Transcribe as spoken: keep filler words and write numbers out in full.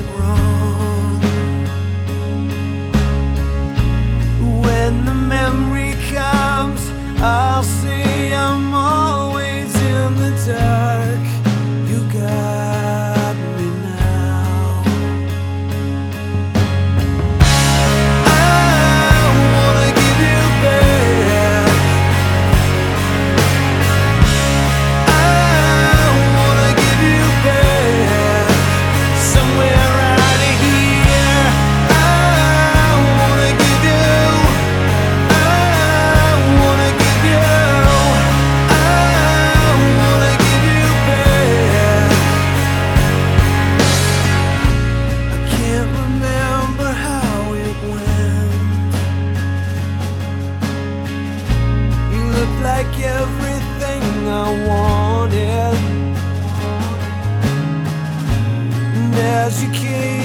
wrong. When the memory comes, I'll say I'm always in the dark. You got me now. I wanna give you back. I wanna give you back. Somewhere out of here. I wanna give you. I wanna give you. I wanna give you back. I can't remember how it went. You look like everything I wanted. And as you came